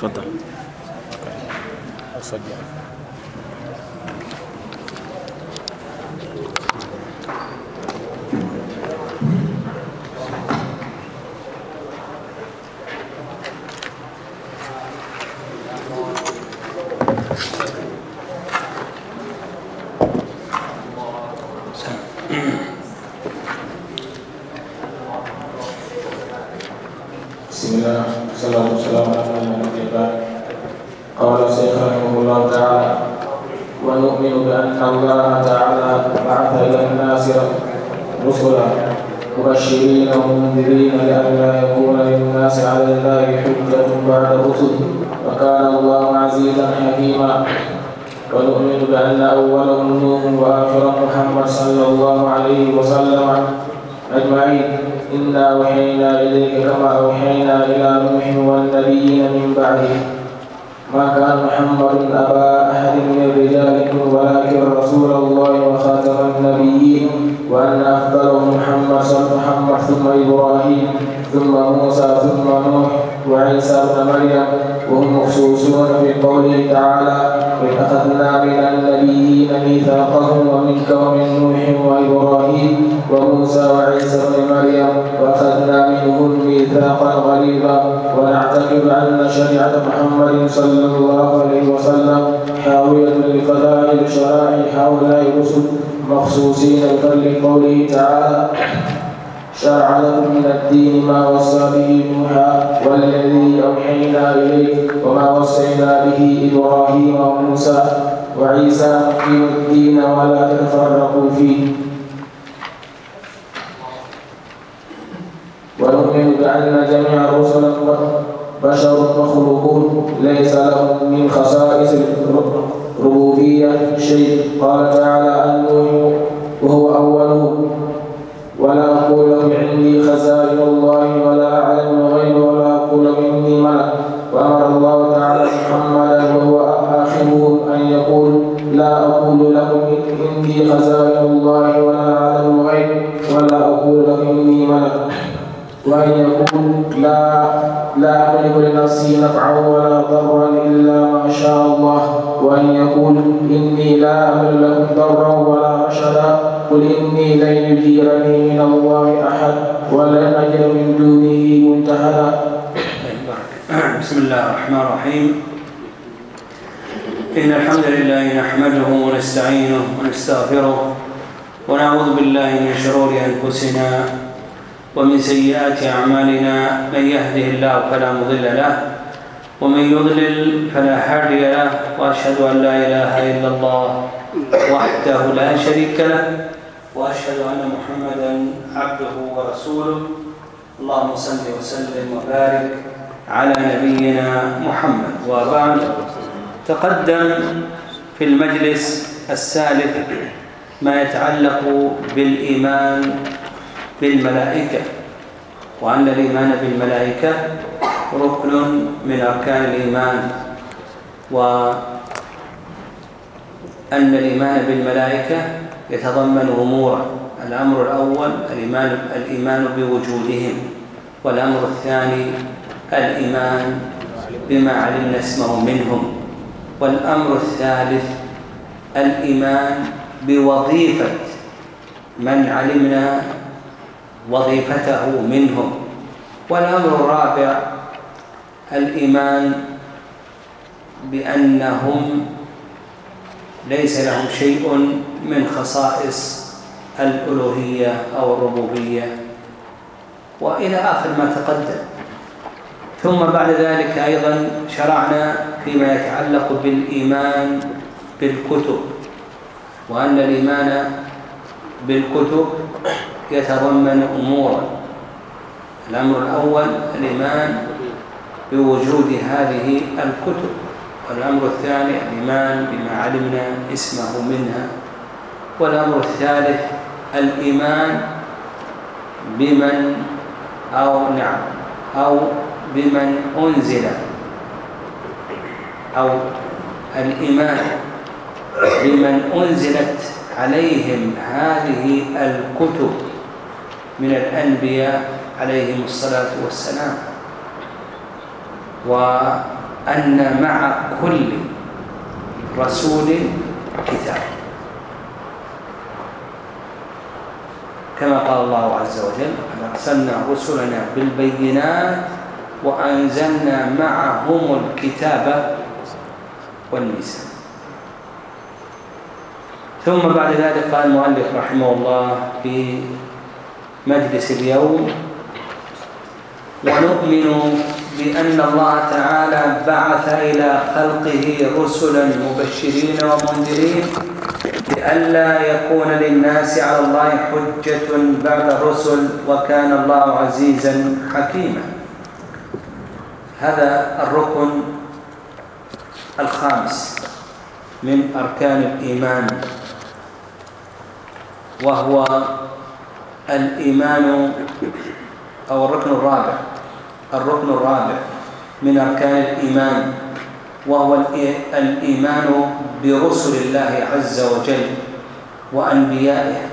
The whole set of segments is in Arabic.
تفضل. بسم الله والصلاة والسلام على نبينا محمد. قال الشيخ رحمه الله تعالى: ونؤمن بأن الله تعالى بعث إلى الناس رسلا مبشرين ومنذرين لئلا يكون للناس على الله حجة بعد الرسل وكان الله عزيزا حكيما. ونؤمن بأن أولهم نوح وآخرهم محمد صلى الله عليه وسلم أجمعين. إنا أوحينا إليك كما أوحينا إلى نوح والنبيين من بعده. ما كان محمد أبا أحد من رجالكم ولكن رسول الله وخاتم النبيين وأن أفضلهم محمد ثم إبراهيم ثم موسى ثم نوح وعيسى ابن مريم. وهم مخصوصون في قوله تعالى: وإذ أخذنا من النبيين ميثاقهم ومنك ومن نوح وإبراهيم وموسى وعيسى ابن مريم وأخذنا منهم ميثاقا غليظا. ونعتقد أن شريعة محمد صلى الله عليه وسلم حاوية لفضائل شرائع هؤلاء الرسل مخصوصين بفضل قوله تعالى: شرع لكم من الدين ما وصى به نوحا والذي أوحينا إليك وما وصينا به إبراهيم وموسى وعيسى أقيموا الدين ولا تفرقوا فيه. ونؤمن بأن جميع الرسل بشر مخلوقون ليس لهم من خصائص الربوبية شيء. قال تعالى عن نوح وهو أولهم: ولا أقول عندي خزائن الله ولا أعلم الغيب ولا أقول إني ملك. وأمر الله تعالى محمدا وهو آخرهم أن يقول: لا أقول لكم عندي خزائن الله ولا أعلم الغيب ولا أقول لكم إني ملك. وأن يقول: لا أملك لنفسي نفعا ولا ضرا إلا ما شاء الله. وأن يقول: إني لا أملك لكم ضرا ولا رشدا. قل إني لن يجيرني من الله أحد ولن أجد من دونه ملتحدا. بسم الله الرحمن الرحيم. إن الحمد لله نحمده ونستعينه ونستغفره ونعوذ بالله من شرور أنفسنا ومن سيئات أعمالنا. من يهده الله فلا مضل له ومن يضلل فلا هادي له. وأشهد أن لا إله إلا الله وحده لا شريك له وأشهد أن محمدا عبده ورسوله. اللهم صل وسلم وبارك على نبينا محمد. وبعد، تقدم في المجلس السالف ما يتعلق بالإيمان بالملائكة، وأن الإيمان بالملائكة ركن من أركان الإيمان، وأن الإيمان بالملائكة يتضمن أمورا. الأمر الأول الإيمان بوجودهم، والأمر الثاني الإيمان بما علمنا اسمه منهم، والأمر الثالث الإيمان بوظيفة من علمنا وظيفته منهم، والأمر الرابع الإيمان بأنهم ليس لهم شيء من خصائص الألوهية أو الربوبية، وإلى آخر ما تقدم. ثم بعد ذلك أيضا شرعنا فيما يتعلق بالإيمان بالكتب، وأن الإيمان بالكتب يتضمن أمورا. الأمر الأول الإيمان بوجود هذه الكتب، والأمر الثاني الإيمان بما علمنا اسمه منها، والأمر الثالث الإيمان بمن بمن أنزل، أو الإيمان بمن أنزلت عليهم هذه الكتب من الأنبياء عليهم الصلاة والسلام. أن مع كل رسول كتاب، كما قال الله عز وجل: أرسلنا رسلنا بالبينات وأنزلنا معهم الكتاب والميزان. ثم بعد ذلك قال المؤلف رحمه الله في مجلس اليوم: ونؤمن بأن الله تعالى بعث إلى خلقه رسلا مبشرين ومنذرين لئلا يكون للناس على الله حجة بعد الرسل وكان الله عزيزا حكيما. هذا الركن الخامس من أركان الإيمان، وهو الإيمان، أو الركن الرابع من أركان الإيمان، وهو الإيمان برسل الله عز وجل وأنبيائه.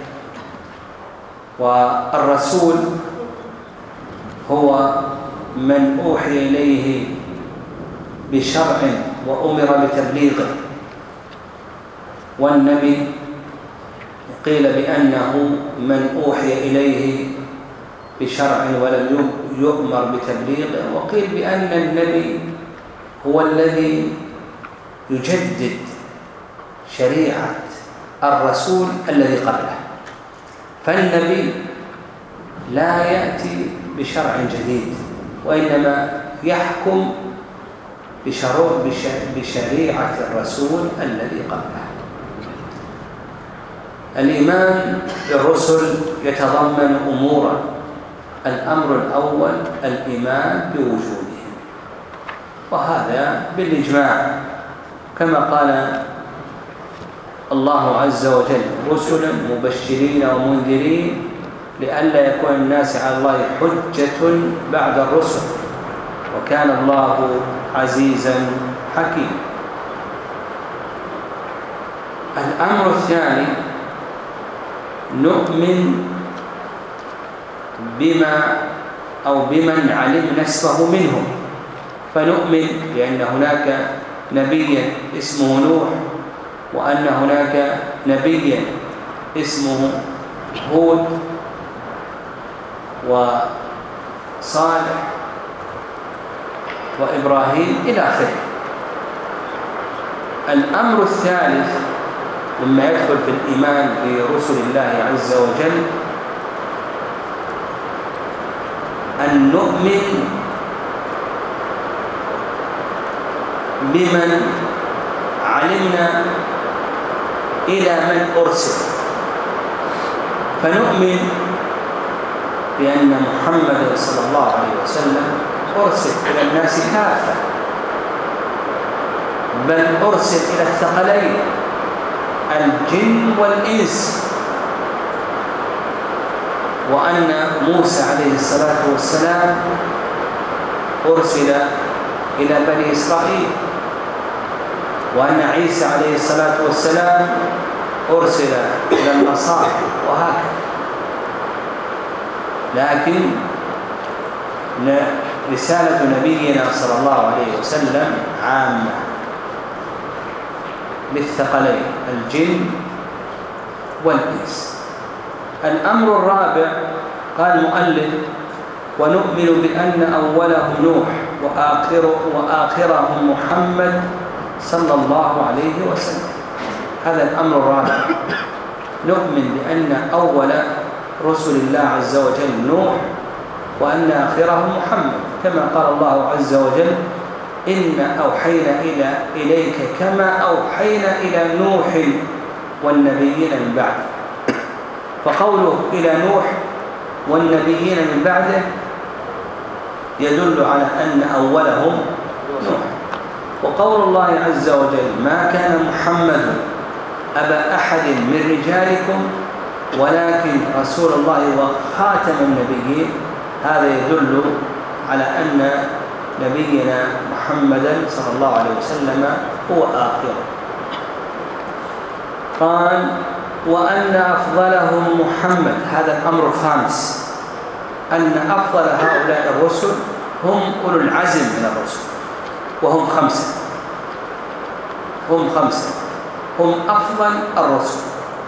والرسول هو من أوحي إليه بشرع وأمر بتبليغه، والنبي قيل بأنه من أوحي إليه بشرع ولم يؤمر بتبليغه، وقيل بأن النبي هو الذي يجدد شريعة الرسول الذي قبله. فالنبي لا يأتي بشرع جديد، وإنما يحكم بشريعة الرسول الذي قبله. الإيمان بالرسل يتضمن أمورا: الأمر الأول الإيمان بوجودهم، وهذا بالإجماع، كما قال الله عز وجل: رسلا مبشرين ومنذرين لئلا يكون الناس على الله حجة بعد الرسل وكان الله عزيزا حكيما. الأمر الثاني: نؤمن بمن علمنا اسمه منهم، فنؤمن بأن هناك نبيا اسمه نوح، وأن هناك نبيا اسمه هود وصالح وإبراهيم إلى آخره. الأمر الثالث مما يدخل في الإيمان برسل الله عز وجل أن نؤمن بمن علمنا إلى من أرسل، فنؤمن بأن محمد صلى الله عليه وسلم أرسل إلى الناس كافة، بل أرسل إلى الثقلين الجن والإنس، وأن موسى عليه الصلاة والسلام أرسل إلى بني إسرائيل، وأن عيسى عليه الصلاة والسلام أرسل إلى النصارى، وهكذا. لكن رسالة نبينا صلى الله عليه وسلم عامة للثقلين الجن والإنس. الأمر الرابع قال المؤلف: ونؤمن بأن أولهم نوح وآخرهم محمد صلى الله عليه وسلم. هذا الأمر الرابع، نؤمن بأن أول رسل الله عز وجل نوح، وأن آخرهم محمد، كما قال الله عز وجل: إنا أوحينا إليك كما أوحينا إلى نوح والنبيين من بعده. فقوله إلى نوح والنبيين من بعده يدل على أن أولهم نوح. وقول الله عز وجل: ما كان محمد أبا أحد من رجالكم ولكن رسول الله وخاتم النبيين، هذا يدل على أن نبينا محمدا صلى الله عليه وسلم هو آخره. قال: وأن أفضلهم محمد. هذا الأمر الخامس، أن أفضل هؤلاء الرسل هم أولو العزم من الرسل، وهم خمسة هم أفضل الرسل،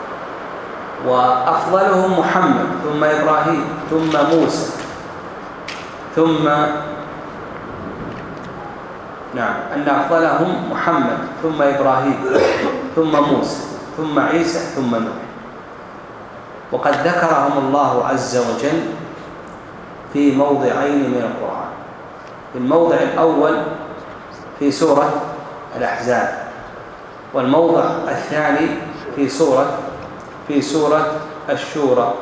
وأفضلهم محمد ثم إبراهيم ثم موسى ثم أن أفضلهم محمد ثم إبراهيم ثم موسى ثم عيسى ثم نوح. وقد ذكرهم الله عز وجل في موضعين من القرآن. في الموضع الأول في سورة الأحزاب، والموضع الثاني في سورة الشورى،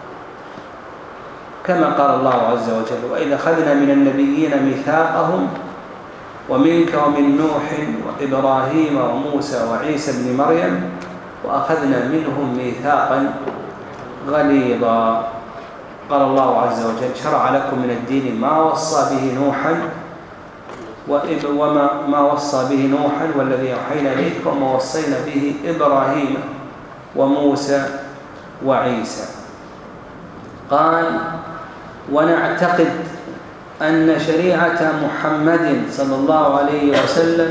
كما قال الله عز وجل: وإذا أخذنا من النبيين ميثاقهم ومنك ومن نوح وإبراهيم وموسى وعيسى ابن مريم وأخذنا منهم ميثاقا غليظا. قال الله عز وجل: شرع لكم من الدين ما وصى به نوحا وما وصى به نوحا والذي أوحينا إليك وما وصينا به إبراهيم وموسى وعيسى. قال: ونعتقد أن شريعة محمد صلى الله عليه وسلم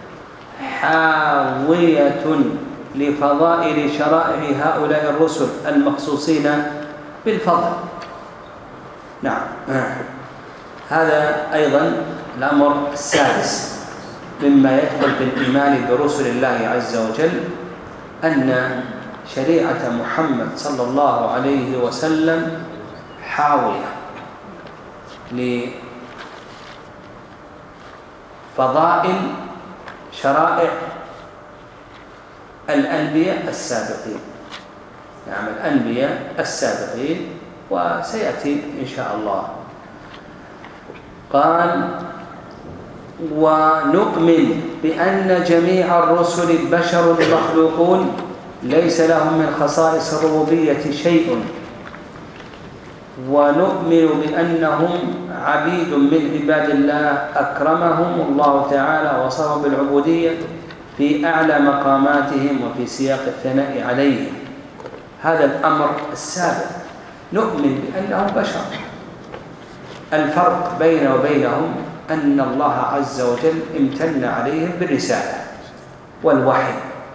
حاوية لفضائل شرائع هؤلاء الرسل المخصوصين بالفضل. نعم، هذا أيضا الأمر السادس مما يدخل في الإيمان برسل الله عز وجل، أن شريعة محمد صلى الله عليه وسلم حاوية لفضائل شرائع الأنبياء السابقين. نعم، الأنبياء السابقين، وسيأتي إن شاء الله. قال: ونؤمن بأن جميع الرسل بشر مخلوقون ليس لهم من خصائص الربوبية شيء، ونؤمن بأنهم عبيد من عباد الله أكرمهم الله تعالى وصفهم بالعبودية في أعلى مقاماتهم وفي سياق الثناء عليهم. هذا الأمر السابق، نؤمن بأنهم بشر. الفرق بيننا وبينهم أن الله عز وجل امتن عليهم بالرسالة والوحي،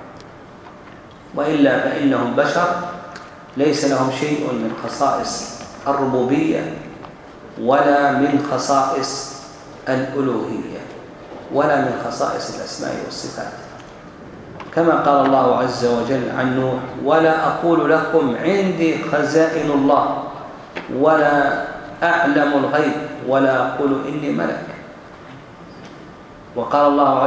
وإلا فإنهم بشر ليس لهم شيء من خصائص الربوبية ولا من خصائص الألوهية ولا من خصائص الأسماء والصفات. كما قال الله عز وجل عن نوح: ولا أقول لكم عندي خزائن الله ولا أعلم الغيب ولا أقول إني ملك. وقال الله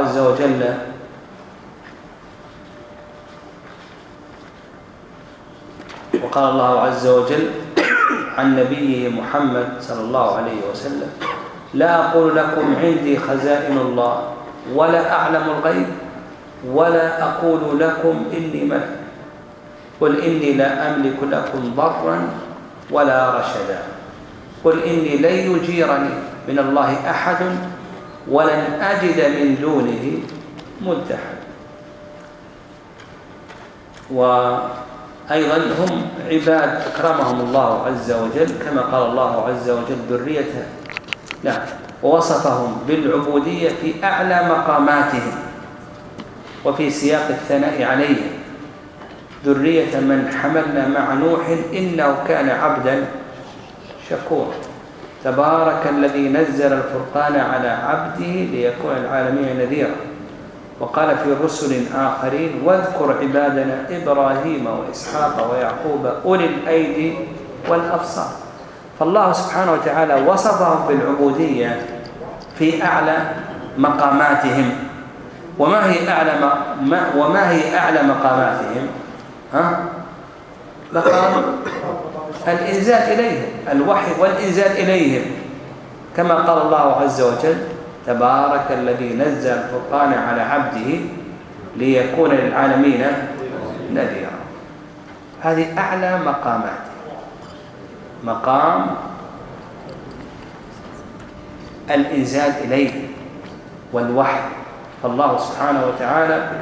عز وجل عن نبيه محمد صلى الله عليه وسلم: لا أقول لكم عندي خزائن الله ولا أعلم الغيب ولا أقول لكم إني ملك، قل إني لا أملك لكم ضرا ولا رشدا، قل إني لن يجيرني من الله أحد ولن أجد من دونه ملتحدا. وأيضا هم عباد أكرمهم الله عز وجل، كما قال الله عز وجل: ذريته. نعم، ووصفهم بالعبودية في أعلى مقاماتهم وفي سياق الثناء عليهم: ذرية من حملنا مع نوح إنه كان عبدا شكورا، تبارك الذي نزل الفرقان على عبده ليكون العالمين نذيرا. وقال في رسل آخرين: واذكر عبادنا إبراهيم وإسحاق ويعقوب أولي الأيدي والأبصار. فالله سبحانه وتعالى وصفهم بالعبودية في أعلى مقاماتهم. وما هي أعلى مقاماتهم؟ مقام الإنزال إليهم، الوحي والإنزال إليهم، كما قال الله عز وجل: تبارك الذي نزل الفرقان على عبده ليكون للعالمين نذيرا. هذه أعلى مقامات، مقام الإنزال إليه والوحي. فالله سبحانه وتعالى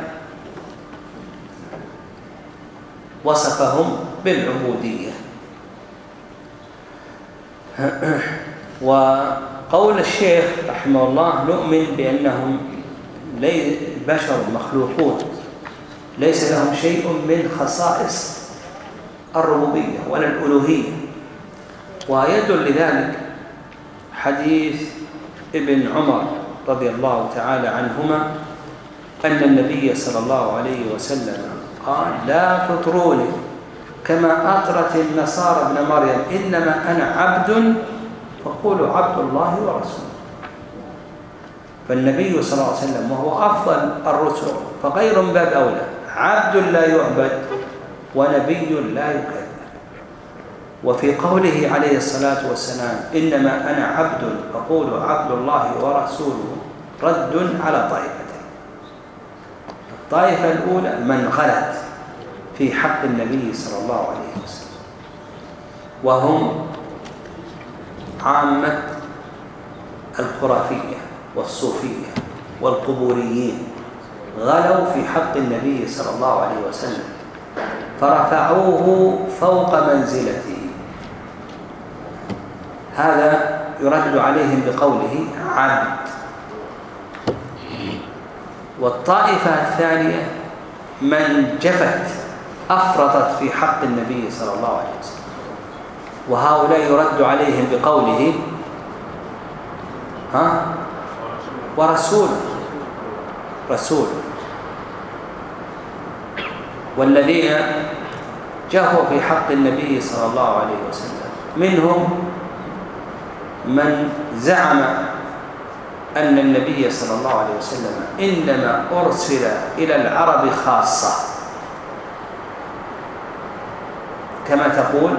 وصفهم بالعبودية. قول الشيخ رحمه الله نؤمن بأنهم بشر مخلوقون ليس لهم شيء من خصائص الربوبية ولا الألوهية، ويدل لذلك حديث ابن عمر رضي الله تعالى عنهما أن النبي صلى الله عليه وسلم قال: لا تطروني كما أطرت النصارى ابن مريم، إنما أنا عبد فقولوا عبد الله ورسوله. فالنبي صلى الله عليه وسلم وهو أفضل الرسل فغير من باب أولى، عبد لا يعبد ونبي لا يكذب. وفي قوله عليه الصلاة والسلام إنما أنا عبد فقولوا عبد الله ورسوله رد على طائفتين. الطائفة الأولى من غلت في حق النبي صلى الله عليه وسلم، وهم عامة الخرافية والصوفية والقبوريين، غلوا في حق النبي صلى الله عليه وسلم فرفعوه فوق منزلته. هذا يرد عليهم بقوله عبد. والطائفة الثانية من جفت أفرطت في حق النبي صلى الله عليه وسلم، وهؤلاء يرد عليهم بقوله ورسول رسول. والذين جفوا في حق النبي صلى الله عليه وسلم منهم من زعم أن النبي صلى الله عليه وسلم إنما أرسل إلى العرب خاصة، كما تقول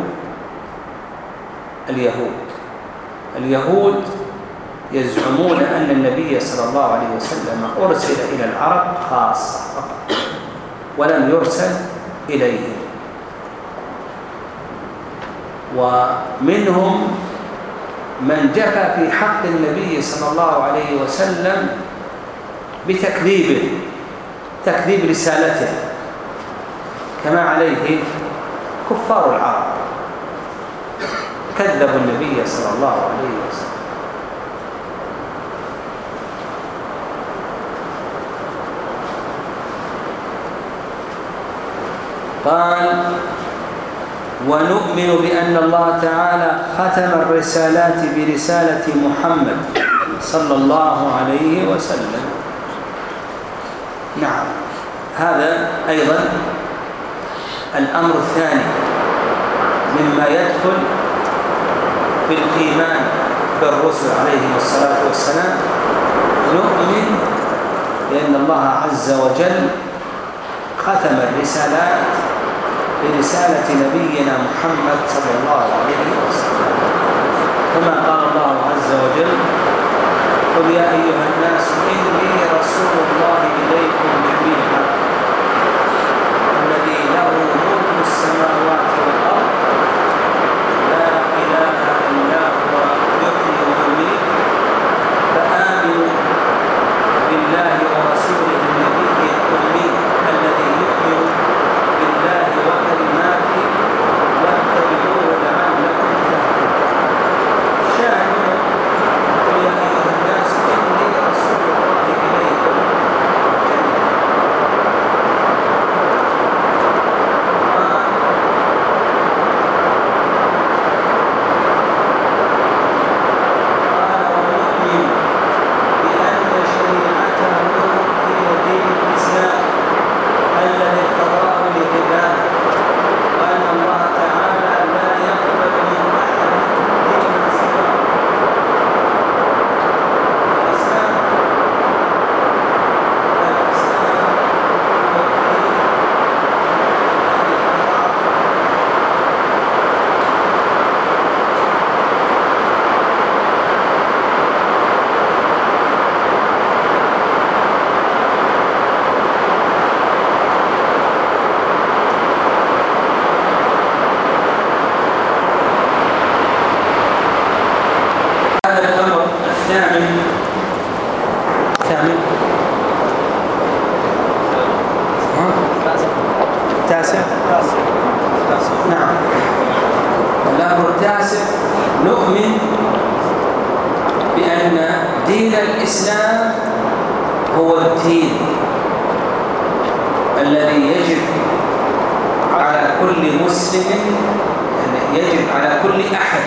اليهود يزعمون أن النبي صلى الله عليه وسلم أرسل إلى العرب خاصة فقط ولم يرسل إليهم. ومنهم من جفى في حق النبي صلى الله عليه وسلم بتكذيبه، تكذيب رسالته، كما عليه كفار العرب، كذبوا النبي صلى الله عليه وسلم. قال: ونؤمن بأن الله تعالى ختم الرسالات برسالة محمد صلى الله عليه وسلم. نعم، هذا أيضا الأمر الثاني مما يدخل في الإيمان بالرسل عليهم الصلاة والسلام. نؤمن بأن الله عز وجل ختم الرسالات برسالة نبينا محمد صلى الله عليه وسلم، كما قال الله عز وجل: قل يا أيها الناس إني رسول الله إليكم جميعا الذي له ملك السماوات والأرض لا إله إلا هو يحيي ويميت فآمنوا بالله ورسوله النبي الأمي الذي يؤمن بالله وكلماته واتبعوه لعلكم تهتدون. شاهد: قل يا أيها الناس إني رسول الله إليكم جميعا. الإسلام هو الدين الذي يجب على كل مسلم، يجب على كل أحد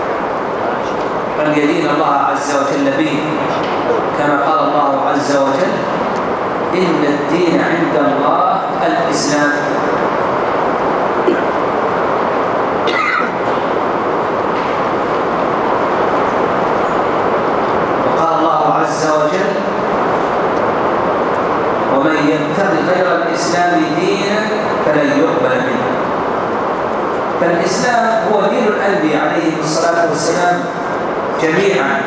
أن يدين الله عز وجل به، كما قال الله عز وجل: إن الدين عند الله الإسلام. وقال الله عز وجل: ومن يبتغي غير الإسلام دينا فلن يقبل منه. فالإسلام هو دين الأنبياء عليهم الصلاة والسلام جميعا.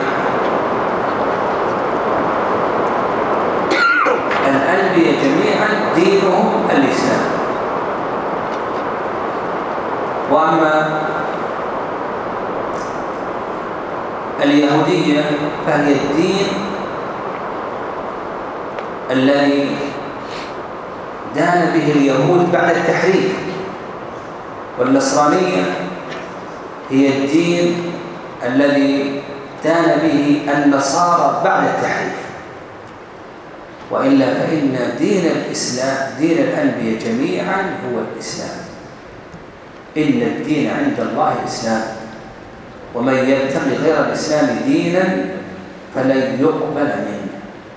الأنبياء جميعا دينهم الإسلام. وأما اليهودية فهي الدين الذي دان به اليهود بعد التحريف، والنصرانية هي الدين الذي دان به النصارى بعد التحريف. وإلا فإن دين الإسلام دين الأنبياء جميعا هو الإسلام. إن الدين عند الله الإسلام، ومن يبتغي غير الإسلام دينا فلن يقبل منه.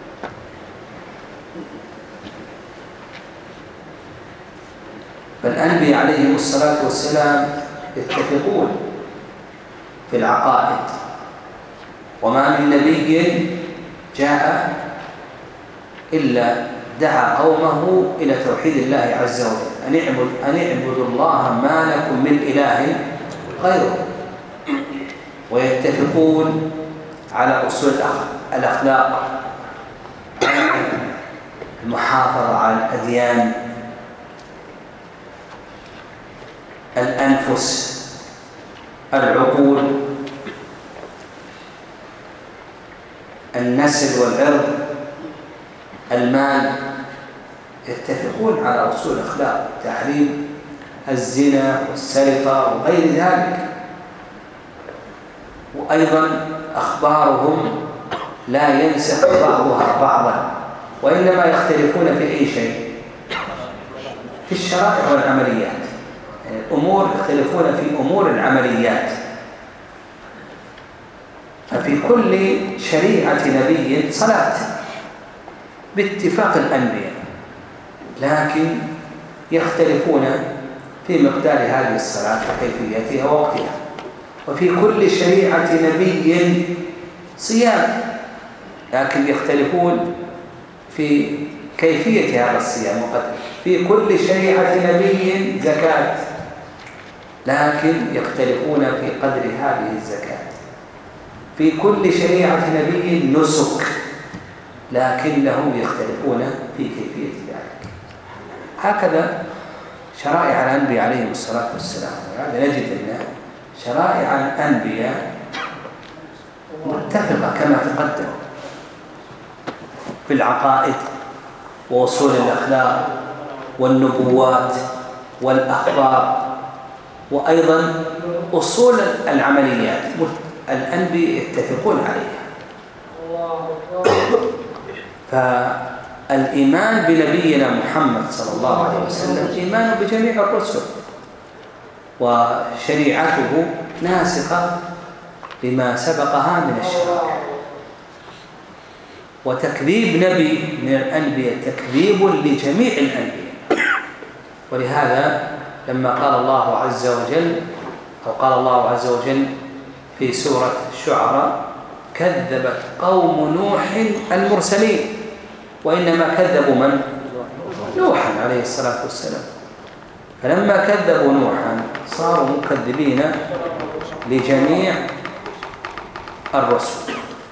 فالأنبياء عليهم الصلاة والسلام يتفقون في العقائد، وما من نبي جاء إلا دعا قومه إلى توحيد الله عز وجل، أن اعبدوا الله ما لكم من إله غيره. ويتفقون على أصول الأخلاق، على المحافظة على الأديان، الأنفس، العقول، النسل والعرض، المال. يتفقون على أصول الأخلاق، تحريم الزنا والسرقة وغير ذلك. وأيضا أخبارهم لا ينسخ بعضها بعضا، وإنما يختلفون في أي شيء؟ في الشرائع والعمليات. يعني الأمور يختلفون في أمور العمليات. ففي كل شريعة نبي صلاة باتفاق الأنبياء، لكن يختلفون في مقدار هذه الصلاة وكيفيتها ووقتها. وفي كل شريعة نبي صيام، لكن يختلفون في كيفية هذا الصيام. وقد في كل شريعة نبي زكاة، لكن يختلفون في قدر هذه الزكاة. في كل شريعة نبي نسك، لكنهم يختلفون في كيفية ذلك. هكذا شرائع الأنبياء عليهم الصلاة والسلام. وهذا نجد أن شرائع الأنبياء متفقة كما تقدم في العقائد وأصول الأخلاق والنبوات والأخبار، وأيضا أصول العمليات الأنبياء يتفقون عليها. فالإيمان بنبينا محمد صلى الله عليه وسلم إيمان بجميع الرسل، وشريعته ناسخة لما سبقها من الشرائع. وتكذيب نبي من الأنبياء تكذيب لجميع الأنبياء. ولهذا لما قال الله عز وجل، أو قال الله عز وجل في سورة الشعراء: كذبت قوم نوح المرسلين. وإنما كذبوا من؟ نوحا عليه الصلاة والسلام. فلما كذبوا نوحا صاروا مكذبين لجميع الرسل.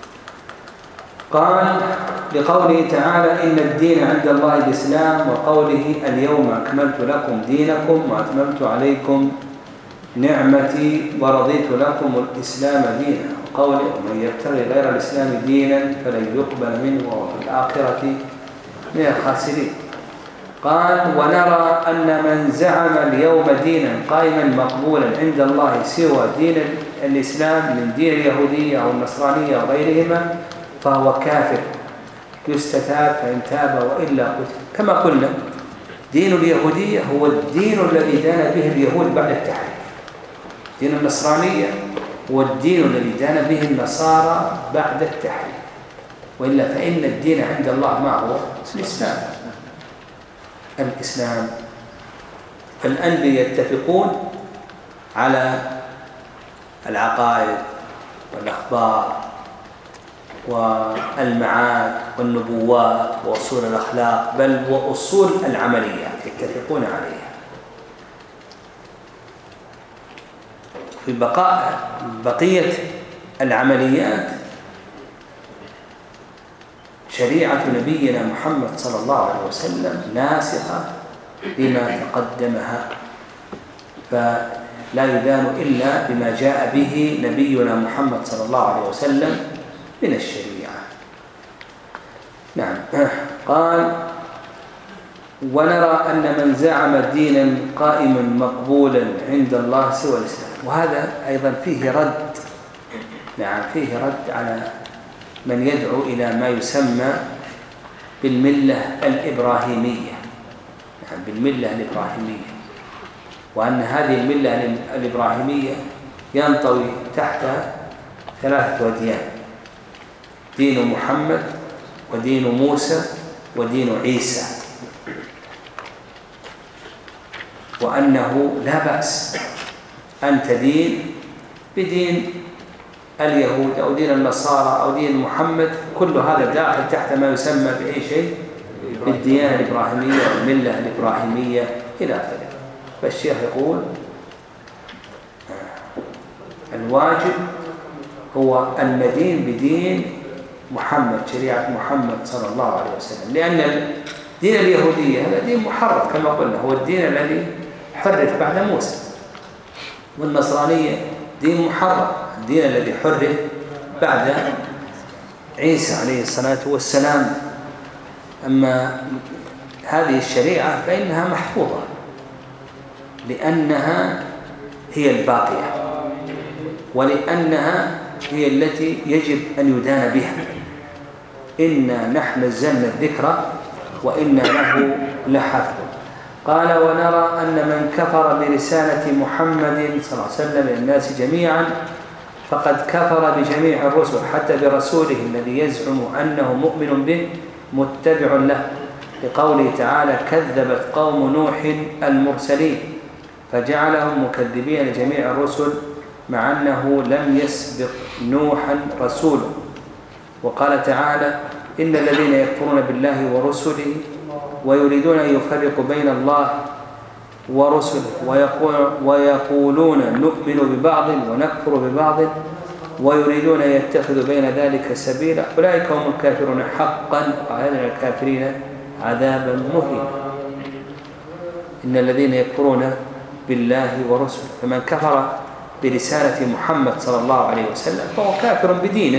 قال لقوله تعالى: إن الدين عند الله الإسلام، وقوله: اليوم أكملت لكم دينكم وأتممت عليكم نعمتي ورضيت لكم الإسلام دينا. وقوله: ومن يبتغي غير الإسلام دينا فلن يقبل منه وهو في الآخرة من الخاسرين. قال: ونرى أن من زعم اليوم دينا قائما مقبولا عند الله سوى دين الإسلام من دين اليهودية أو النصرانية وغيرهما فهو كافر يستتاب فإن تاب وإلا قتل. كما قلنا دين اليهودية هو الدين الذي دان به اليهود بعد التحريف. دين النصرانية هو الدين الذي دان به النصارى بعد التحريف، وإلا فإن الدين عند الله ما هو؟ الإسلام. فالأنبياء يتفقون على العقائد والأخبار والمعاد والنبوات وأصول الأخلاق، بل وأصول العمليات يتفقون عليها. في بقية العمليات شريعة نبينا محمد صلى الله عليه وسلم ناسخة لما تقدمها، فلا يدان إلا بما جاء به نبينا محمد صلى الله عليه وسلم من الشريعة. نعم. قال: ونرى أن من زعم دينا قائما مقبولا عند الله سوى الإسلام. وهذا أيضا فيه رد، نعم فيه رد على من يدعو إلى ما يسمى بالملة الإبراهيمية، نعم بالملة الإبراهيمية، وأن هذه الملة الإبراهيمية ينطوي تحت 3 أديان: دين محمد ودين موسى ودين عيسى، وأنه لا بأس أن تدين بدين اليهود أو دين النصارى أو دين محمد، كل هذا داخل تحت ما يسمى بأي شيء بالديانة الإبراهيمية والملة الإبراهيمية إلى آخره. فالشيخ يقول الواجب هو أن ندين بدين محمد، شريعة محمد صلى الله عليه وسلم، لأن دين اليهودية هذا دين محرف كما قلنا، هو الدين الذي حرف بعد موسى، والنصرانية دين محرف، الدين الذي حرف بعد عيسى عليه الصلاة والسلام. أما هذه الشريعة فإنها محفوظة لأنها هي الباقية، ولأنها هي التي يجب أن يدان بها. إنا نحن نزلنا الذكر وإنا له لحافظ. قال: ونرى أن من كفر برسالة محمد صلى الله عليه وسلم للناس جميعا فقد كفر بجميع الرسل، حتى برسوله الذي يزعم أنه مؤمن به متبع له، لقوله تعالى: كذبت قوم نوح المرسلين، فجعلهم مكذبين لجميع الرسل مع أنه لم يسبق نوحا رسول. وقال تعالى: إن الذين يكفرون بالله ورسله ويريدون أن يفرقوا بين الله ورسله ويقولون نؤمن ببعض ونكفر ببعض ويريدون أن يتخذوا بين ذلك سبيلا أولئك هم الكافرون حقا وأعتدنا للكافرين عذابا مهينا. إن الذين يكفرون بالله ورسله، فمن كفر برسالة محمد صلى الله عليه وسلم فهو كافر بدينه.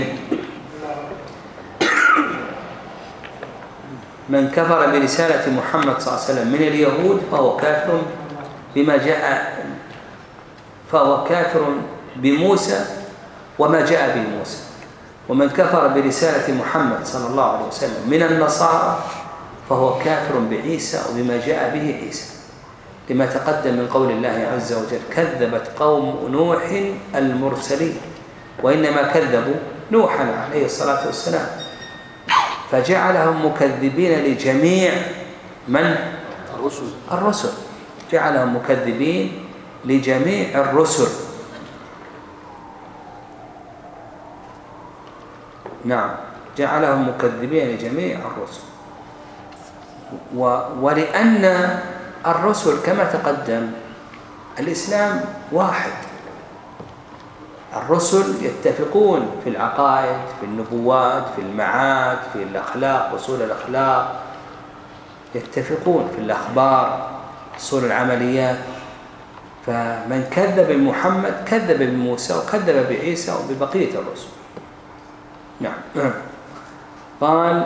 من كفر برسالة محمد صلى الله عليه وسلم من اليهود فهو كافر بما جاء، فهو كافر بموسى وما جاء به موسى. ومن كفر برسالة محمد صلى الله عليه وسلم من النصارى فهو كافر بعيسى وبما جاء به عيسى، لما تقدم من قول الله عز وجل: كذبت قوم نوح المرسلين، وإنما كذبوا نوحا عليه الصلاة والسلام، فجعلهم مكذبين لجميع من؟ الرسل. جعلهم مكذبين لجميع الرسل. نعم، جعلهم مكذبين لجميع الرسل. ولأن الرسل كما تقدم الإسلام واحد، الرسل يتفقون في العقائد، في النبوات، في المعاد، في الأخلاق، أصول الأخلاق، يتفقون في الأخبار، أصول العمليات. فمن كذب بمحمد كذب بموسى وكذب بعيسى وببقية الرسل. نعم. قال: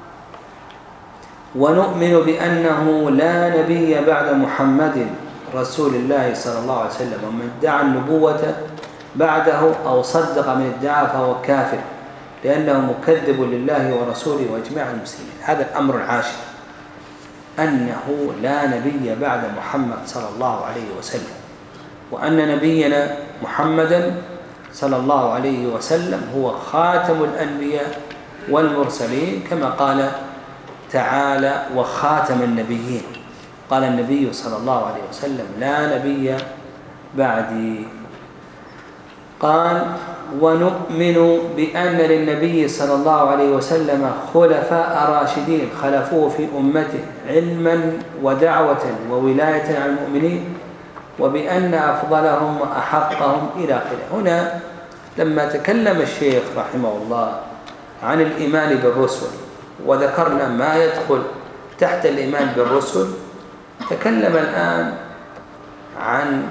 ونؤمن بأنه لا نبي بعد محمد رسول الله صلى الله عليه وسلم، ومن ادعى النبوة بعده أو صدق من ادعى فهو كافر، لأنه مكذب لله ورسوله وإجماع المسلمين. هذا الأمر العاشر، أنه لا نبي بعد محمد صلى الله عليه وسلم، وأن نبينا محمدا صلى الله عليه وسلم هو خاتم الأنبياء والمرسلين، كما قال تعالى وخاتم النبيين. قال النبي صلى الله عليه وسلم لا نبي بعدي. قال ونؤمن بأن للنبي صلى الله عليه وسلم خلفاء راشدين خلفوه في أمته علما ودعوة وولاية على المؤمنين، وبأن أفضلهم وأحقهم إلى آخره. هنا لما تكلم الشيخ رحمه الله عن الإيمان بالرسل وذكرنا ما يدخل تحت الإيمان بالرسل، تكلم الآن عن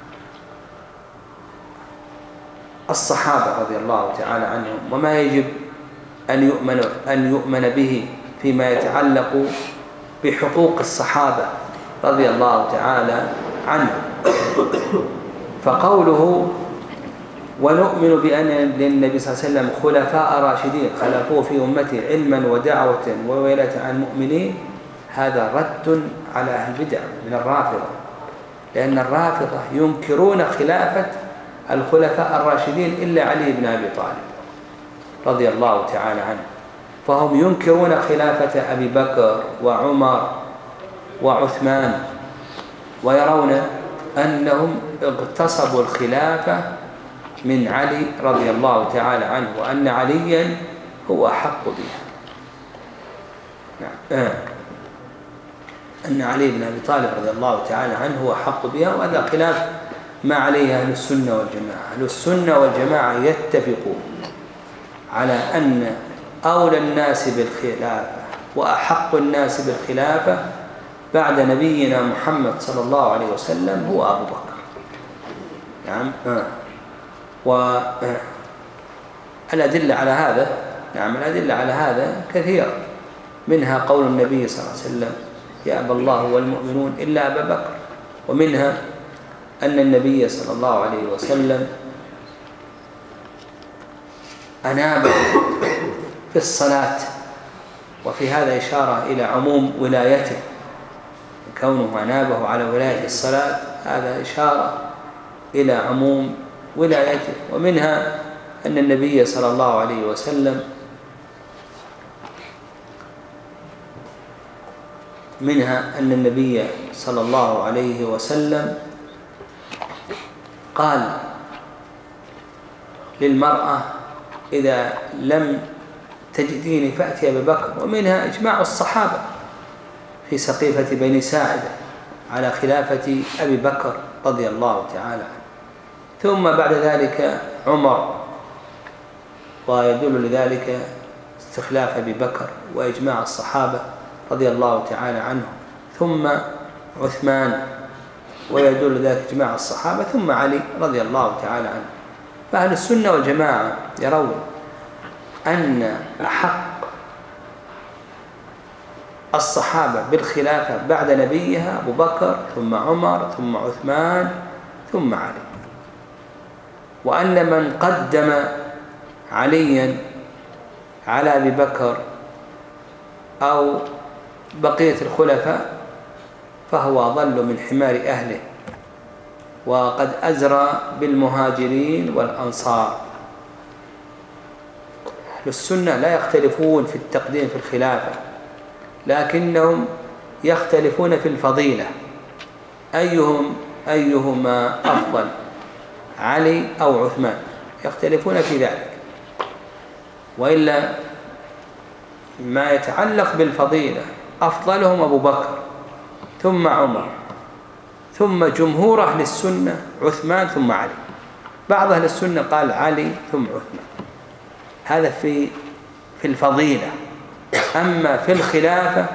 الصحابة رضي الله تعالى عنهم وما يجب أن يؤمن به فيما يتعلق بحقوق الصحابة رضي الله تعالى عنهم. فقوله ونؤمن بأن للنبي صلى الله عليه وسلم خلفاء راشدين خلفوه في أمته علما ودعوة وولاية على المؤمنين، هذا رد على أهل البدع من الرافضة، لأن الرافضة ينكرون خلافة الخلفاء الراشدين إلا علي بن أبي طالب رضي الله تعالى عنه، فهم ينكرون خلافة أبي بكر وعمر وعثمان، ويرون أنهم اغتصبوا الخلافة من علي رضي الله تعالى عنه، وأن عليا هو أحق بها. أن علي بن أبي طالب رضي الله تعالى عنه هو أحق بها، وهذا خلاف ما عليه أهل السنة والجماعة. أهل السنة والجماعة يتفقون على أن أولى الناس بالخلافة وأحق الناس بالخلافة بعد نبينا محمد صلى الله عليه وسلم هو أبو بكر. نعم. والأدلة على هذا، نعم، الأدلة على هذا كثيرة، منها قول النبي صلى الله عليه وسلم يأبى الله والمؤمنون إلا أبا بكر، ومنها أن النبي صلى الله عليه وسلم أناب في الصلاة، وفي هذا إشارة إلى عموم ولايته، كونه أنابه على ولاية الصلاة هذا إشارة إلى عموم ولايته. ومنها أن النبي صلى الله عليه وسلم صلى الله عليه وسلم قال للمرأة إذا لم تجديني فأتي أبي بكر. ومنها إجماع الصحابة في سقيفة بني ساعدة على خلافة أبي بكر رضي الله تعالى عنه، ثم بعد ذلك عمر، ويدل لذلك استخلاف أبي بكر وإجماع الصحابة رضي الله تعالى عنهم، ثم عثمان، ويدل ذلك إجماع الصحابة، ثم علي رضي الله تعالى عنه. فأهل السنة والجماعة يرون أن أحق الصحابة بالخلافة بعد نبيها أبو بكر ثم عمر ثم عثمان ثم علي، وأن من قدم عليا على أبي بكر أو بقية الخلفاء فهو أضل من حمار أهله، وقد أزرى بالمهاجرين والأنصار. أهل السنة لا يختلفون في التقديم في الخلافة، لكنهم يختلفون في الفضيلة، أيهما أفضل، علي أو عثمان، يختلفون في ذلك. وإلا ما يتعلق بالفضيلة أفضلهم أبو بكر ثم عمر ثم جمهور أهل السنة عثمان ثم علي. بعض أهل السنة قال علي ثم عثمان، هذا في الفضيلة. أما في الخلافة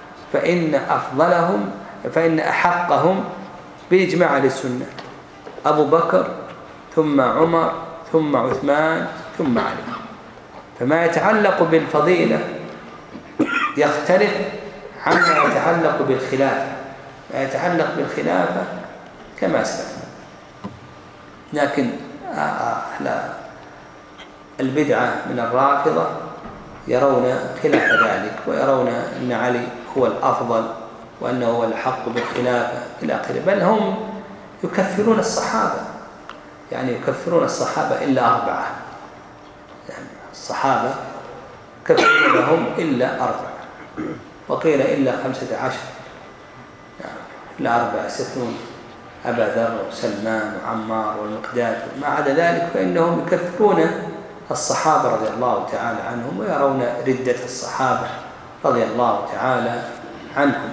فإن أحقهم بإجماع أهل السنة أبو بكر ثم عمر ثم عثمان ثم علي. فما يتعلق بالفضيلة يختلف عما يتعلق بالخلافة. ما يتعلق بالخلافة كما سلف، لكن البدعة من الرافضة يرون خلاف ذلك، ويرون أن علي هو الأفضل وأنه هو الحق بالخلافة إلى آخره، بل هم يكفرون الصحابة، يعني يكفرون الصحابة إلا 4، يعني الصحابة كفروا لهم إلا 4، وقيل إلا 15، يعني إلا 4 يستثنون أبا ذر وسلمان وعمار والمقداد، ما عدا ذلك فإنهم يكفرون الصحابة رضي الله تعالى عنهم، ويرون ردة الصحابة رضي الله تعالى عنهم.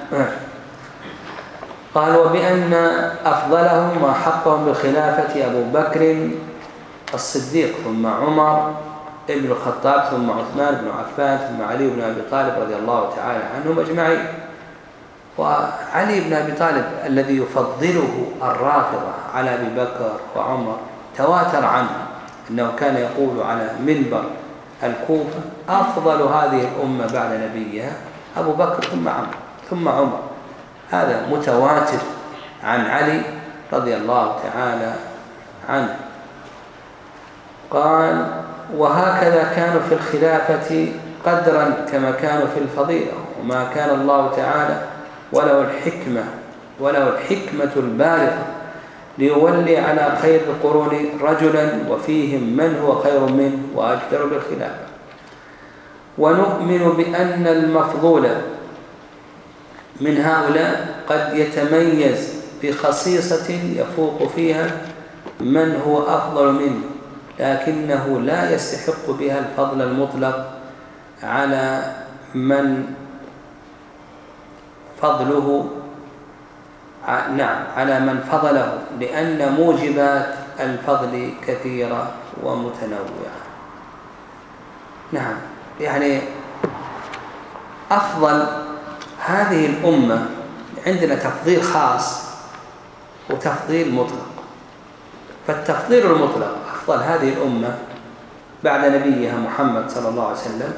قال: وبأن أفضلهم وأحقهم بالخلافة أبو بكر الصديق، ثم عمر ابن الخطاب، ثم عثمان بن عفان، ثم علي بن أبي طالب رضي الله تعالى عنهم أجمعين. وعلي بن أبي طالب الذي يفضله الرافضة على أبي بكر وعمر تواتر عنه أنه كان يقول على منبر الكوفة: أفضل هذه الأمة بعد نبيها أبو بكر ثم عمر. هذا متواتر عن علي رضي الله تعالى عنه. قال: وهكذا كانوا في الخلافة قدرا كما كانوا في الفضيلة، وما كان الله تعالى وله الحكمة البالغة ليولي على خير القرون رجلا وفيهم من هو خير منه وأجدر بالخلافة. ونؤمن بأن المفضول من هؤلاء قد يتميز بخصيصة يفوق فيها من هو أفضل منه، لكنه لا يستحق بها الفضل المطلق على من فضله على من فضله، لأن موجبات الفضل كثيرة ومتنوعة. نعم، يعني أفضل هذه الأمة عندنا تفضيل خاص وتفضيل مطلق. فالتفضيل المطلق: أفضل هذه الأمة بعد نبيها محمد صلى الله عليه وسلم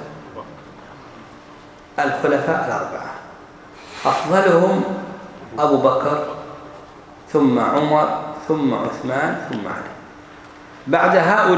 الخلفاء 4، أفضلهم أبو بكر، ثم عمر، ثم عثمان، ثم علي. بعد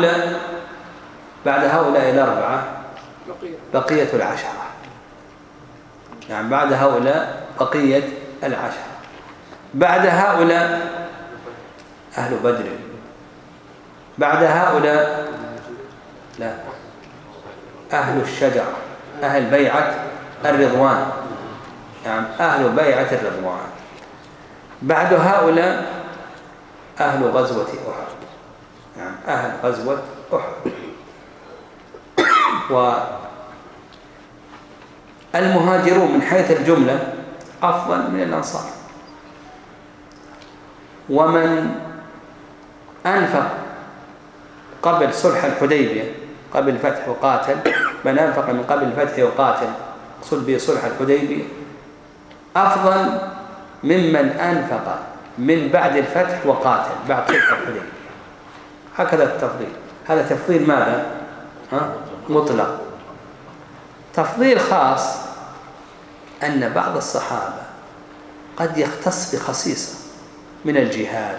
هؤلاء 4 بقية 10، يعني بعد هؤلاء بقية 10. بعد هؤلاء أهل بدر، بعد هؤلاء لا أهل الشجرة، أهل بيعة الرضوان، يعني أهل بيعة الرضوان. بعد هؤلاء أهل غزوة أحد، يعني أهل غزوة أحد. والمهاجرون من حيث الجملة أفضل من الأنصار. ومن أنفق قبل صلح الحديبية، قبل الفتح وقاتل، من أنفق من قبل الفتح وقاتل قصد به صلح الحديبية أفضل ممن أنفق من بعد الفتح وقاتل بعد صلح الحديبية. هكذا التفضيل. هذا تفضيل ماذا؟ مطلق. تفضيل خاص أن بعض الصحابة قد يختص بخصيصة من الجهاد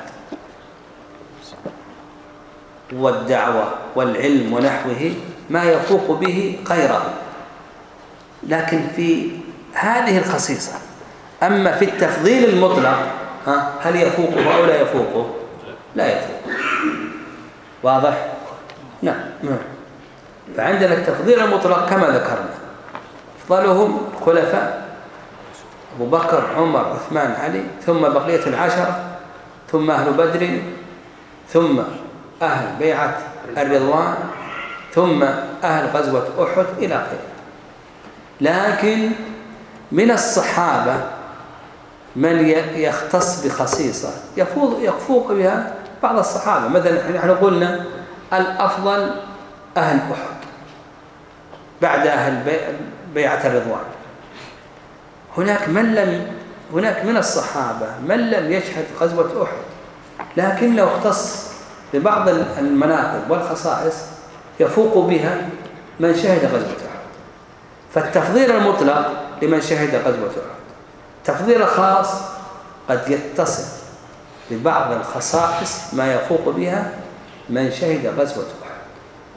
والدعوة والعلم ونحوه ما يفوق به غيره، لكن في هذه الخصيصة. أما في التفضيل المطلق هل يفوقه أو لا يفوقه؟ لا يفوقه. واضح؟ نعم. فعندنا التفضيل المطلق كما ذكرنا، أفضلهم خلفاء أبو بكر، عمر، عثمان، علي، ثم بقية 10، ثم أهل بدر، ثم أهل بيعة الرضوان، ثم أهل غزوة أحد إلى آخره. لكن من الصحابة من يختص بخصيصة يفوق بها بعض الصحابة. مثلا نحن قلنا الأفضل أهل أحد بعد أهل بيعة الرضوان. هناك من الصحابة من لم يشهد غزوة أحد لكنه اختص ببعض المناقب والخصائص يفوق بها من شهد غزوة أحد. فالتفضيل المطلق لمن شهد غزوة أحد. التفضيل الخاص قد يتصل ببعض الخصائص ما يفوق بها من شهد غزوة أحد.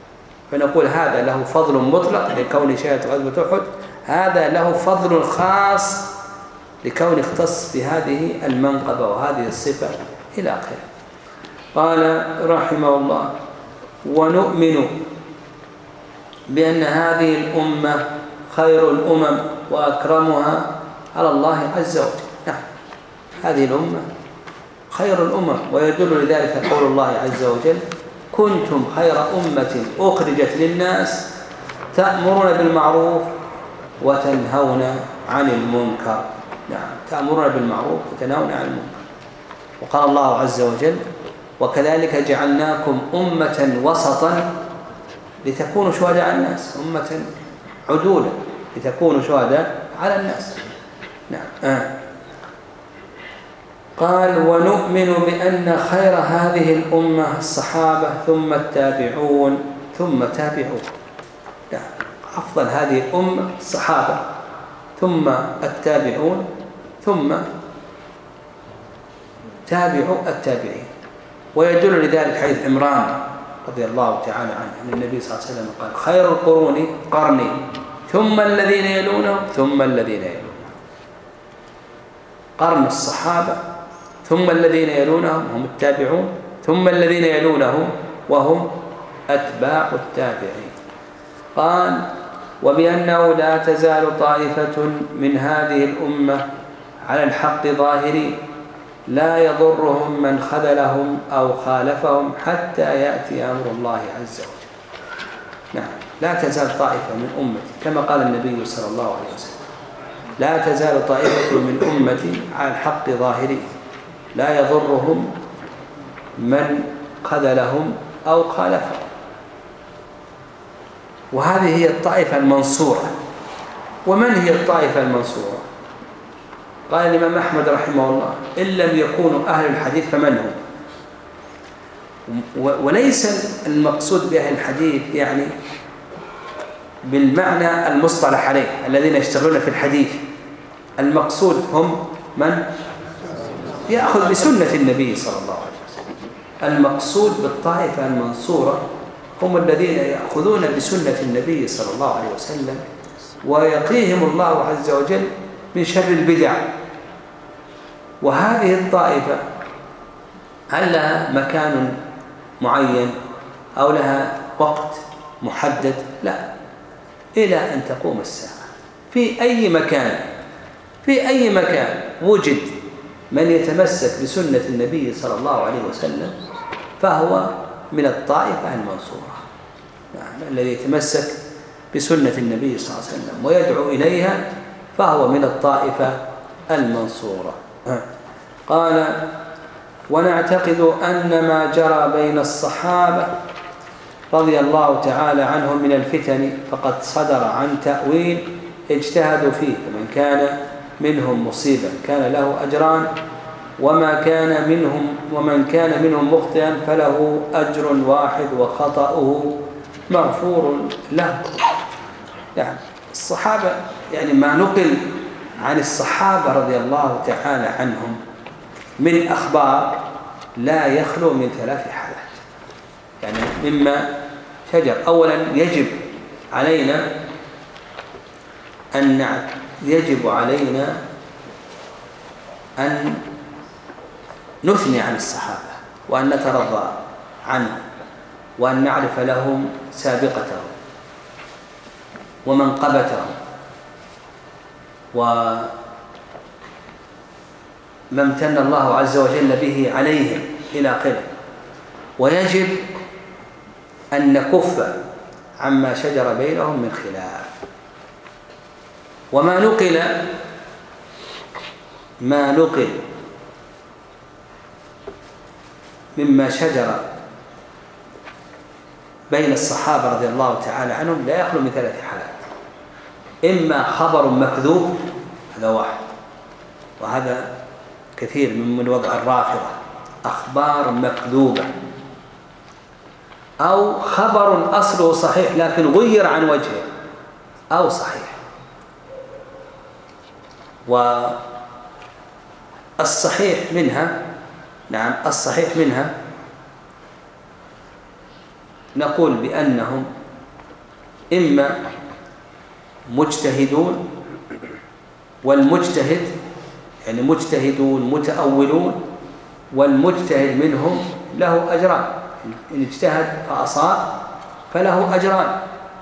فنقول هذا له فضل مطلق لكون شهد غزوة أحد، هذا له فضل خاص لكون اختص بهذه المنقبة وهذه الصفة إلى آخره. قال رحمه الله: ونؤمن بأن هذه الأمة خير الأمم وأكرمها على الله عز وجل. نعم، هذه الأمة خير الأمم، ويدل لذلك قول الله عز وجل: كنتم خير أمة أخرجت للناس تأمرون بالمعروف وتنهون عن المنكر. نعم، تأمرون بالمعروف وتنهون عن المنكر. وقال الله عز وجل: وكذلك جعلناكم أمة وسطا لتكونوا شهداء على الناس، أمة عدولا لتكونوا شهداء على الناس. نعم. قال: ونؤمن بأن خير هذه الأمة الصحابة ثم التابعون ثم تابعون. نعم، أفضل هذه الأمة الصحابة ثم التابعون ثم تابعوا التابعين. ويدل لذلك حديث عمران رضي الله تعالى عنه أن النبي صلى الله عليه وسلم قال: خير القرون قرني ثم الذين يلونهم ثم الذين يلونهم. قرن الصحابة ثم الذين يلونهم هم التابعون ثم الذين يلونهم وهم أتباع التابعين. قال: وبأنه لا تزال طائفة من هذه الأمة على الحق ظاهرين لا يضرهم من خذلهم أو خالفهم حتى يأتي أمر الله عز وجل. نعم، لا تزال طائفة من أمتي كما قال النبي صلى الله عليه وسلم: لا تزال طائفة من أمتي على الحق ظاهرين لا يضرهم من خذلهم أو خالفهم. وهذه هي الطائفة المنصورة. ومن هي الطائفة المنصورة؟ قال الإمام أحمد رحمه الله: إن لم يكونوا أهل الحديث فمن هم؟ وليس المقصود بأهل الحديث يعني بالمعنى المصطلح عليه الذين يشتغلون في الحديث. المقصود هم من يأخذ بسنة النبي صلى الله عليه وسلم. المقصود بالطائفة المنصورة هم الذين يأخذون بسنة النبي صلى الله عليه وسلم ويقيهم الله عز وجل من شر البدع. وهذه الطائفة هل لها مكان معين أو لها وقت محدد؟ لا، إلى أن تقوم الساعة في أي مكان وجد من يتمسك بسنة النبي صلى الله عليه وسلم فهو من الطائفة المنصورة. يعني الذي يتمسك بسنة النبي صلى الله عليه وسلم ويدعو إليها فهو من الطائفة المنصورة. قال: ونعتقد أن ما جرى بين الصحابة رضي الله تعالى عنهم من الفتن فقد صدر عن تأويل اجتهدوا فيه، فمن كان منهم مصيبا كان له أجران ومن كان منهم مخطئا فله أجر واحد وخطأه مغفور له. يعني الصحابة يعني ما نقل عن الصحابة رضي الله تعالى عنهم من أخبار لا يخلو من 3 حالات. يعني مما شجر: أولا يجب علينا أن نثني عن الصحابة وأن نترضى عنهم وأن نعرف لهم سابقتهم ومنقبتهم وما امتن الله عز وجل به عليهم إلى آخره. ويجب أن نكف عما شجر بينهم من خلاف. وما نقل مما شجر بين الصحابة رضي الله تعالى عنهم لا يخلو من 3 حالات: إما خبر مكذوب، هذا واحد، وهذا كثير من وضع الرافضة، أخبار مكذوبة، أو خبر أصله صحيح لكن غير عن وجهه، أو صحيح. والصحيح منها الصحيح منها نقول بأنهم إما مجتهدون، والمجتهد يعني مجتهدون متأولون، والمجتهد منهم له أجران، إن اجتهد فأصاب فله أجران.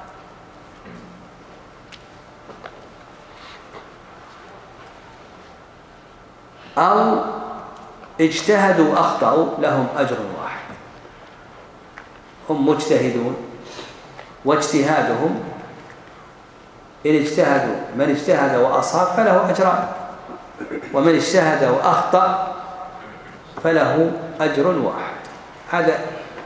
أو اجتهدوا وأخطأوا لهم أجر واحد. هم مجتهدون واجتهادهم إن اجتهدوا، من اجتهد وأصاب فله أجران، ومن اجتهد وأخطأ فله أجر واحد. هذا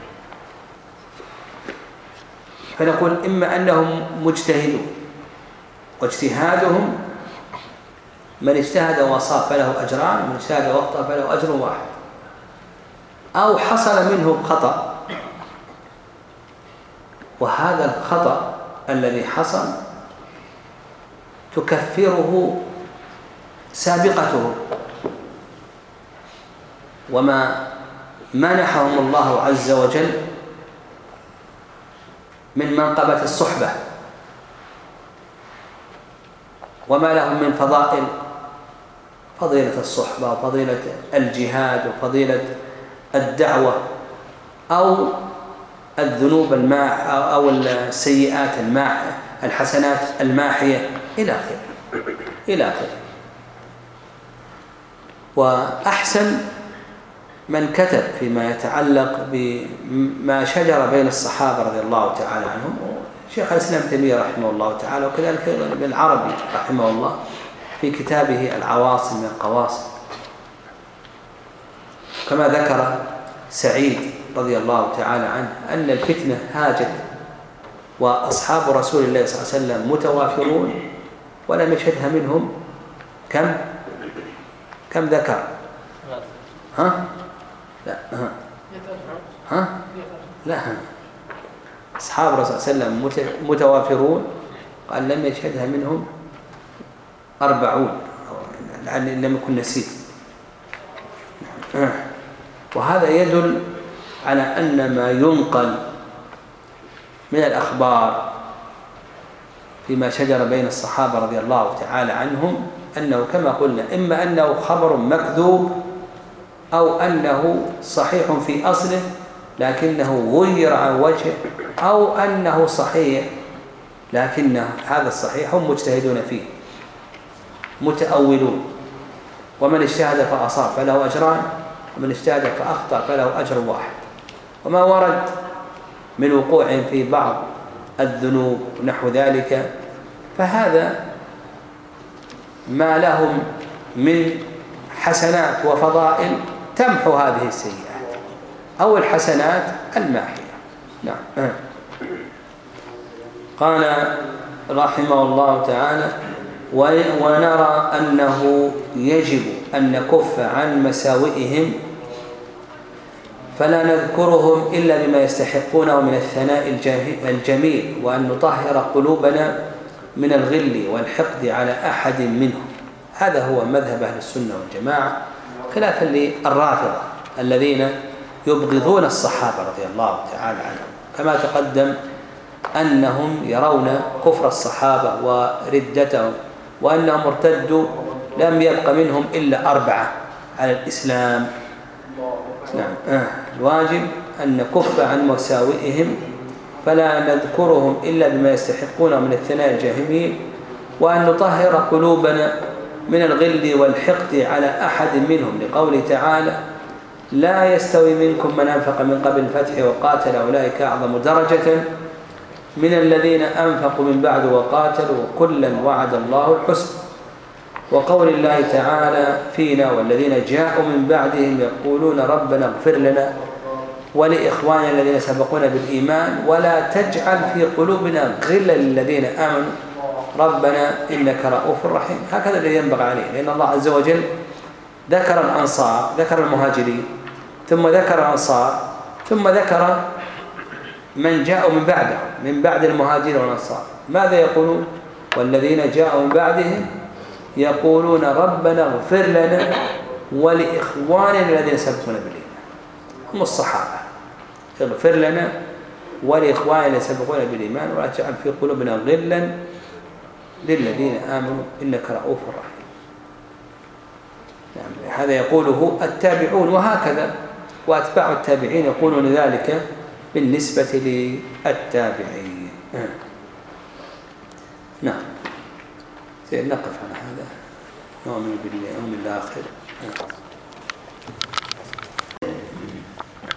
فنقول إما أنهم مجتهدون واجتهادهم من اجتهد وأصاب فله أجران، ومن اجتهد وأخطأ فله أجر واحد. أو حصل منهم خطأ، وهذا الخطأ الذي حصل تكفره سابقته، وما منحهم الله عز وجل من منقبة الصحبة، وما لهم من فضائل، فضيلة الصحبة وفضيلة الجهاد وفضيلة الدعوة، أو الذنوب أو السيئات الحسنات الماحية إلى آخره إلى آخره. وأحسن من كتب فيما يتعلق بما شجر بين الصحابة رضي الله تعالى عنهم شيخ الإسلام تيمية رحمه الله تعالى، وكذلك ابن العربي رحمه الله في كتابه العواصم من القواصم. كما ذكر سعيد رضي الله تعالى عنه أن الفتنة هاجت وأصحاب رسول الله صلى الله عليه وسلم متوافرون ولم يشهدها منهم كم ذكر؟ ها؟ لا ها؟ لا أصحاب الرسول صلى الله عليه وسلم متوافرون، قال لم يشهدها منهم 40، لأني لم يكن نسيت. وهذا يدل على أن ما ينقل من الأخبار فيما شجر بين الصحابة رضي الله تعالى عنهم أنه كما قلنا إما أنه خبر مكذوب، أو أنه صحيح في أصله لكنه غير عن وجهه، أو أنه صحيح لكن هذا الصحيح هم مجتهدون فيه متأولون. ومن اجتهد فأصاب فله أجران، ومن اجتهد فأخطأ فله أجر واحد. وما ورد من وقوع في بعض الذنوب ونحو ذلك فهذا ما لهم من حسنات وفضائل تمحو هذه السيئات أو الحسنات الماحية. نعم. قال رحمه الله تعالى: ونرى أنه يجب أن نكف عن مساوئهم فلا نذكرهم إلا بما يستحقونه من الثناء الجميل، وأن نطهر قلوبنا من الغل والحقد على أحد منهم. هذا هو مذهب أهل السنة والجماعة، خلافا للرافضة الذين يبغضون الصحابة رضي الله تعالى عنهم، كما تقدم أنهم يرون كفر الصحابة وردتهم، وأنهم ارتدوا لم يبق منهم إلا 4 على الإسلام. نعم. الواجب أن نكف عن مساوئهم فلا نذكرهم إلا بما يستحقون من الثناء الجميل، وأن نطهر قلوبنا من الغل والحقد على أحد منهم، لقوله تعالى: لا يستوي منكم من أنفق من قبل الفتح وقاتل أولئك أعظم درجة من الذين أنفقوا من بعد وقاتلوا وكلا وعد الله الحسنى. وقول الله تعالى فينا: والذين جاءوا من بعدهم يقولون ربنا اغفر لنا ولإخواننا الذين سبقونا بالإيمان ولا تجعل في قلوبنا غلا للذين آمنوا ربنا إنك رؤوف رحيم. هكذا الذي ينبغي عليه، لأن الله عز وجل ذكر الأنصار، ذكر المهاجرين، ثم ذكر الأنصار، ثم ذكر من جاءوا من بعده من بعد المهاجرين والأنصار. ماذا يقولون؟ والذين جاءوا من بعدهم يقولون ربنا اغفر لنا ولإخواننا الذين سبقونا بالإيمان. هم الصحابة. اغفر لنا ولإخواننا الذين سبقونا بالإيمان ولا تجعل في قلوبنا غلا للذين آمنوا إنك رؤوف رحيم. نعم هذا يقوله التابعون، وهكذا وأتباع التابعين يقولون ذلك بالنسبة للتابعين. نعم نقف على هذا. نؤمن باليوم الآخر.